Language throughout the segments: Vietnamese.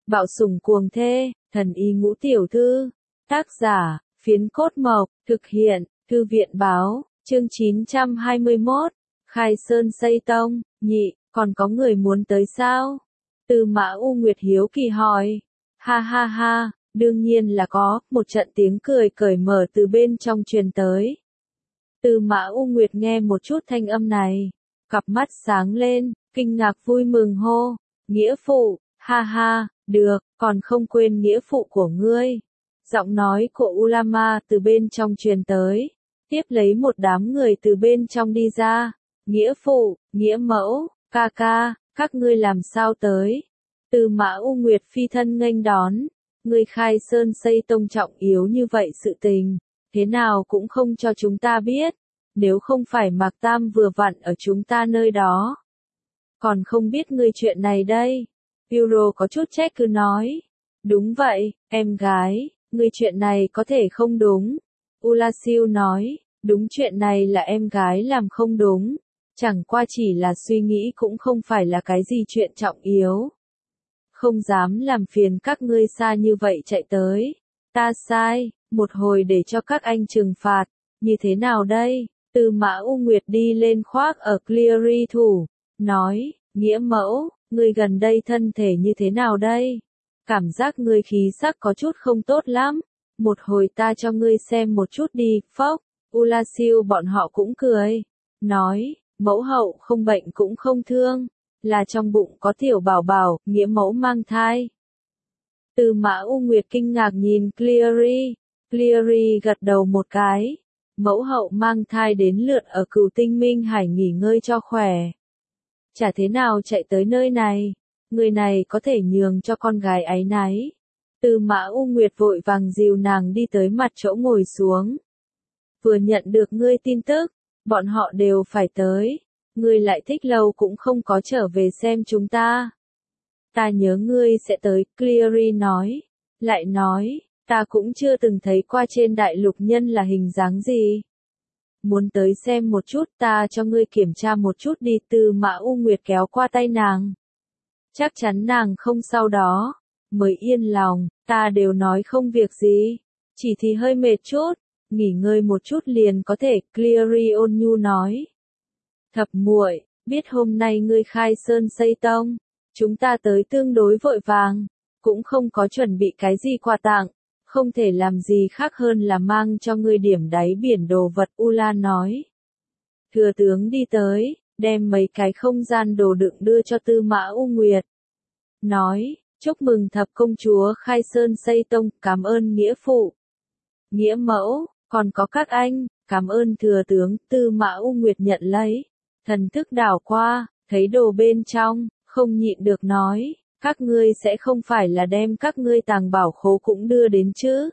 Bạo sủng cuồng thê, thần y ngũ tiểu thư. Tác giả, Phiến Cốt Mộc, thực hiện, Thư viện báo, chương 921, Khai Sơn xây tông, nhị, còn có người muốn tới sao? Tư Mã U Nguyệt hiếu kỳ hỏi. Ha ha ha, đương nhiên là có, một trận tiếng cười cởi mở từ bên trong truyền tới. Tư Mã U Nguyệt nghe một chút thanh âm này, cặp mắt sáng lên, kinh ngạc vui mừng hô, nghĩa phụ, ha ha, được, còn không quên nghĩa phụ của ngươi. Giọng nói của Ulama từ bên trong truyền tới, tiếp lấy một đám người từ bên trong đi ra, nghĩa phụ, nghĩa mẫu, ca ca, các ngươi làm sao tới? Tư Mã U Nguyệt phi thân nghênh đón, ngươi Khai Sơn xây tông trọng yếu như vậy sự tình, thế nào cũng không cho chúng ta biết, nếu không phải Mạc Tam vừa vặn ở chúng ta nơi đó. Còn không biết ngươi chuyện này đây. Euro có chút trách cứ nói. Đúng vậy, em gái, ngươi chuyện này có thể không đúng. Ulasiu nói, đúng chuyện này là em gái làm không đúng. Chẳng qua chỉ là suy nghĩ cũng không phải là cái gì chuyện trọng yếu. Không dám làm phiền các ngươi xa như vậy chạy tới. Ta sai, một hồi để cho các anh trừng phạt. Như thế nào đây? Tư Mã U Nguyệt đi lên khoác ở Cleary thủ. Nói, nghĩa mẫu, ngươi gần đây thân thể như thế nào đây? Cảm giác ngươi khí sắc có chút không tốt lắm. Một hồi ta cho ngươi xem một chút đi, phốc. Ulasiu bọn họ cũng cười. Nói, mẫu hậu không bệnh cũng không thương. Là trong bụng có tiểu bảo bảo, nghĩa mẫu mang thai. Tư Mã U Nguyệt kinh ngạc nhìn Cleary. Cleary gật đầu một cái. Mẫu hậu mang thai đến lượt ở Cửu Tinh Minh Hải nghỉ ngơi cho khỏe. Chả thế nào chạy tới nơi này. Người này có thể nhường cho con gái áy náy. Tư Mã U Nguyệt vội vàng dìu nàng đi tới mặt chỗ ngồi xuống. Vừa nhận được ngươi tin tức, bọn họ đều phải tới. Ngươi lại thích lâu cũng không có trở về xem chúng ta. Ta nhớ ngươi sẽ tới, Cleary nói. Lại nói, ta cũng chưa từng thấy qua trên đại lục nhân là hình dáng gì. Muốn tới xem một chút, ta cho ngươi kiểm tra một chút đi. Tư Mã U Nguyệt kéo qua tay nàng. Chắc chắn nàng không sau đó. Mới yên lòng, ta đều nói không việc gì. Chỉ thì hơi mệt chút, nghỉ ngơi một chút liền có thể, Cleary ôn nhu nói. Thập muội, biết hôm nay ngươi Khai Sơn xây tông, chúng ta tới tương đối vội vàng, cũng không có chuẩn bị cái gì quà tặng, không thể làm gì khác hơn là mang cho ngươi điểm đáy biển đồ vật. Ula nói. Thừa tướng đi tới, đem mấy cái không gian đồ đựng đưa cho Tư Mã U Nguyệt. Nói, chúc mừng thập công chúa Khai Sơn xây tông, cảm ơn nghĩa phụ. Nghĩa mẫu, còn có các anh, cảm ơn thừa tướng. Tư Mã U Nguyệt nhận lấy. Thần thức đảo qua, thấy đồ bên trong, không nhịn được nói, các ngươi sẽ không phải là đem các ngươi tàng bảo khố cũng đưa đến chứ?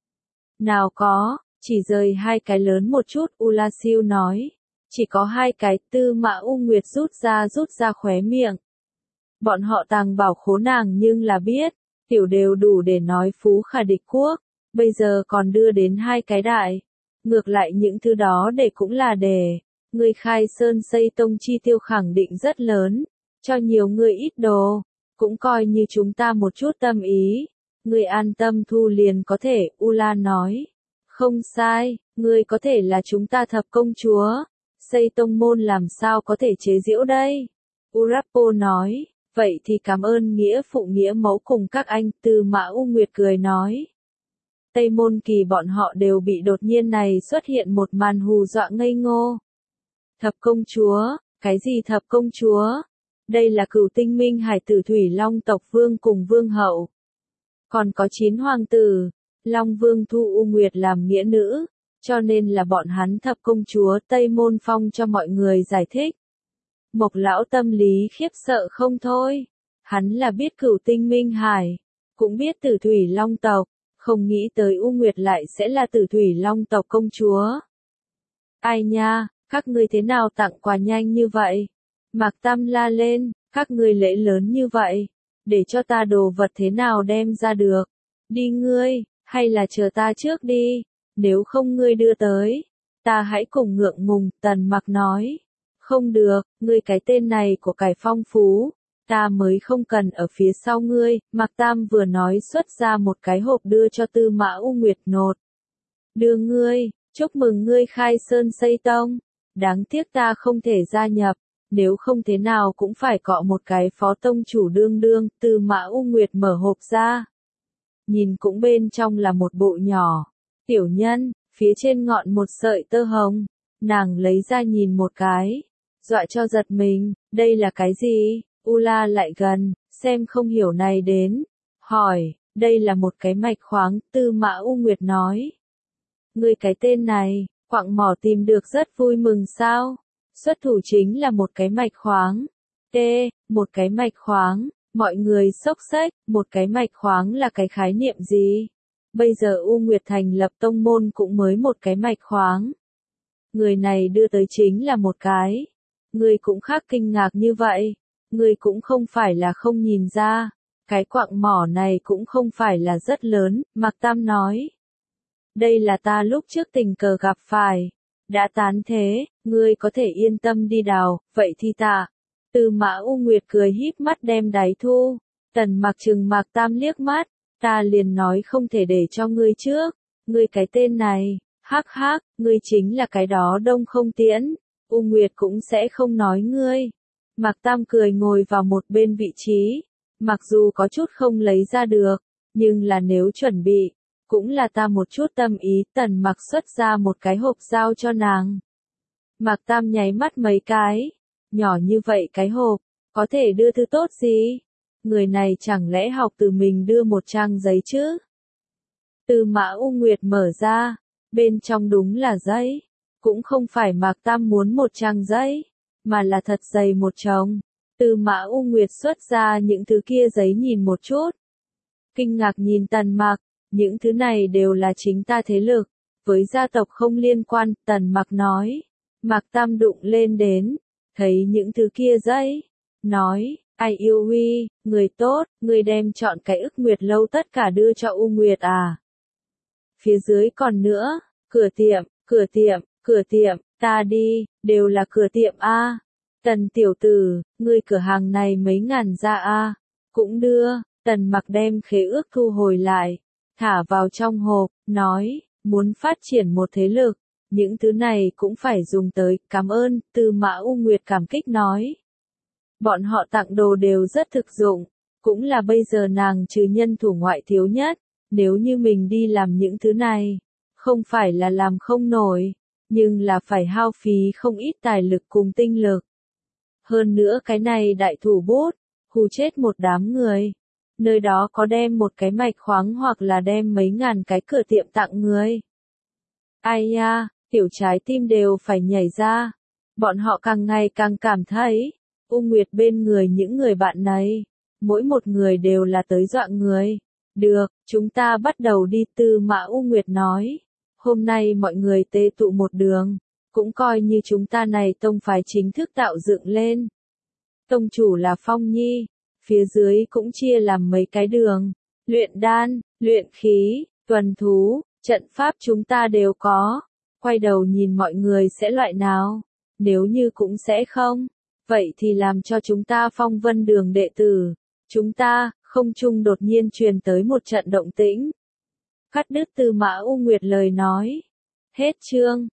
Nào có, chỉ rời 2 cái lớn một chút, Ulasiu nói. Chỉ có 2 cái. Tư Mã U Nguyệt rút ra khóe miệng. Bọn họ tàng bảo khố nàng nhưng là biết, tiểu đều đủ để nói phú khả địch quốc, bây giờ còn đưa đến 2 cái đại. Ngược lại những thứ đó để cũng là để. Người Khai Sơn xây tông chi tiêu khẳng định rất lớn, cho nhiều người ít đồ, cũng coi như chúng ta một chút tâm ý. Người an tâm thu liền có thể, Ula nói. Không sai, người có thể là chúng ta thập công chúa, xây tông môn làm sao có thể chế giễu đây? Urapo nói, vậy thì cảm ơn nghĩa phụ nghĩa mẫu cùng các anh. Tư Mã U Nguyệt cười nói. Tây Môn Kỳ bọn họ đều bị đột nhiên này xuất hiện một màn hù dọa ngây ngô. Thập công chúa, cái gì thập công chúa? Đây là Cửu Tinh Minh Hải tử Thủy Long tộc vương cùng vương hậu. Còn có 9 hoàng tử, Long Vương thu U Nguyệt làm nghĩa nữ, cho nên là bọn hắn thập công chúa. Tây Môn Phong cho mọi người giải thích. Mộc lão tâm lý khiếp sợ không thôi. Hắn là biết Cửu Tinh Minh Hải, cũng biết tử Thủy Long tộc, không nghĩ tới U Nguyệt lại sẽ là tử Thủy Long tộc công chúa. Ai nha, các ngươi thế nào tặng quà nhanh như vậy? Mạc Tam la lên, các ngươi lễ lớn như vậy, để cho ta đồ vật thế nào đem ra được? Đi ngươi, hay là chờ ta trước đi, nếu không ngươi đưa tới, ta hãy cùng ngượng ngùng. Tần Mặc nói. Không được, ngươi cái tên này của cải phong phú, Ta mới không cần ở phía sau ngươi, Mạc Tam vừa nói xuất ra một cái hộp đưa cho Tư Mã U Nguyệt nột. Đưa ngươi, chúc mừng ngươi khai sơn xây tông. Đáng tiếc ta không thể gia nhập, nếu không thế nào cũng phải cọ một cái phó tông chủ đương đương. Tư Mã U Nguyệt mở hộp ra. Nhìn cũng bên trong là một bộ nhỏ. Tiểu nhân, phía trên ngọn một sợi tơ hồng. Nàng lấy ra nhìn một cái. Dọa cho giật mình, đây là cái gì? U La lại gần, xem không hiểu này đến. Hỏi, đây là một cái mạch khoáng, Tư Mã U Nguyệt nói. Ngươi cái tên này, quặng mỏ tìm được rất vui mừng sao? Xuất thủ chính là một cái mạch khoáng. Một cái mạch khoáng, mọi người sốc xách, một cái mạch khoáng là cái khái niệm gì? Bây giờ U Nguyệt thành lập tông môn cũng mới một cái mạch khoáng. Người này đưa tới chính là một cái. Ngươi cũng khác kinh ngạc như vậy. Ngươi cũng không phải là không nhìn ra. Cái quặng mỏ này cũng không phải là rất lớn, Mạc Tam nói. Đây là ta lúc trước tình cờ gặp phải. Đã tán thế, ngươi có thể yên tâm đi đào, vậy thì tạ. Tư Mã U Nguyệt cười híp mắt đem đáy thu. Tần Mặc trừng Mạc Tam liếc mắt. Ta liền nói không thể để cho ngươi trước. Ngươi cái tên này, hắc hắc, ngươi chính là cái đó đông không tiễn. U Nguyệt cũng sẽ không nói ngươi. Mạc Tam cười ngồi vào một bên vị trí. Mặc dù có chút không lấy ra được, nhưng là nếu chuẩn bị, cũng là ta một chút tâm ý. Tần Mặc xuất ra một cái hộp giao cho nàng. Mạc Tam nháy mắt mấy cái. Nhỏ như vậy cái hộp, có thể đưa thư tốt gì? Người này chẳng lẽ học từ mình đưa một trang giấy chứ? Tư Mã U Nguyệt mở ra, bên trong đúng là giấy. Cũng không phải Mạc Tam muốn một trang giấy, mà là thật dày một chồng. Tư Mã U Nguyệt xuất ra những thứ kia giấy nhìn một chút. Kinh ngạc nhìn Tần Mặc, những thứ này đều là chính ta thế lực, với gia tộc không liên quan. Tần Mặc nói. Mạc Tam đụng lên đến, thấy những thứ kia giấy, nói, ai yêu Huy, người tốt, người đem chọn cái ức nguyệt lâu tất cả đưa cho U Nguyệt à. Phía dưới còn nữa, cửa tiệm, ta đi, đều là cửa tiệm a. Tần tiểu tử, ngươi cửa hàng này mấy ngàn ra a. Cũng đưa. Tần Mặc đem khế ước thu hồi lại, thả vào trong hộp, nói, muốn phát triển một thế lực, những thứ này cũng phải dùng tới. Cảm ơn. Tư Mã U Nguyệt cảm kích nói. Bọn họ tặng đồ đều rất thực dụng, cũng là bây giờ nàng trừ nhân thủ ngoại thiếu nhất. Nếu như mình đi làm những thứ này, không phải là làm không nổi, nhưng là phải hao phí không ít tài lực cùng tinh lực. Hơn nữa cái này đại thủ bút, hù chết một đám người. Nơi đó có đem một cái mạch khoáng hoặc là đem mấy ngàn cái cửa tiệm tặng người. Ai nha, tiểu trái tim đều phải nhảy ra. Bọn họ càng ngày càng cảm thấy, U Nguyệt bên người những người bạn này, mỗi một người đều là tới dọa người. Được, chúng ta bắt đầu đi. Tư Mã U Nguyệt nói. Hôm nay mọi người tề tụ một đường, cũng coi như chúng ta này tông phái chính thức tạo dựng lên. Tông chủ là Phong Nhi, phía dưới cũng chia làm mấy cái đường, luyện đan, luyện khí, tuần thú, trận pháp chúng ta đều có. Quay đầu nhìn mọi người sẽ loại nào, nếu như cũng sẽ không, vậy thì làm cho chúng ta Phong Vân đường đệ tử. Chúng ta, không trung đột nhiên truyền tới một trận động tĩnh. Cắt đứt Tư Mã U Nguyệt lời nói. Hết chương.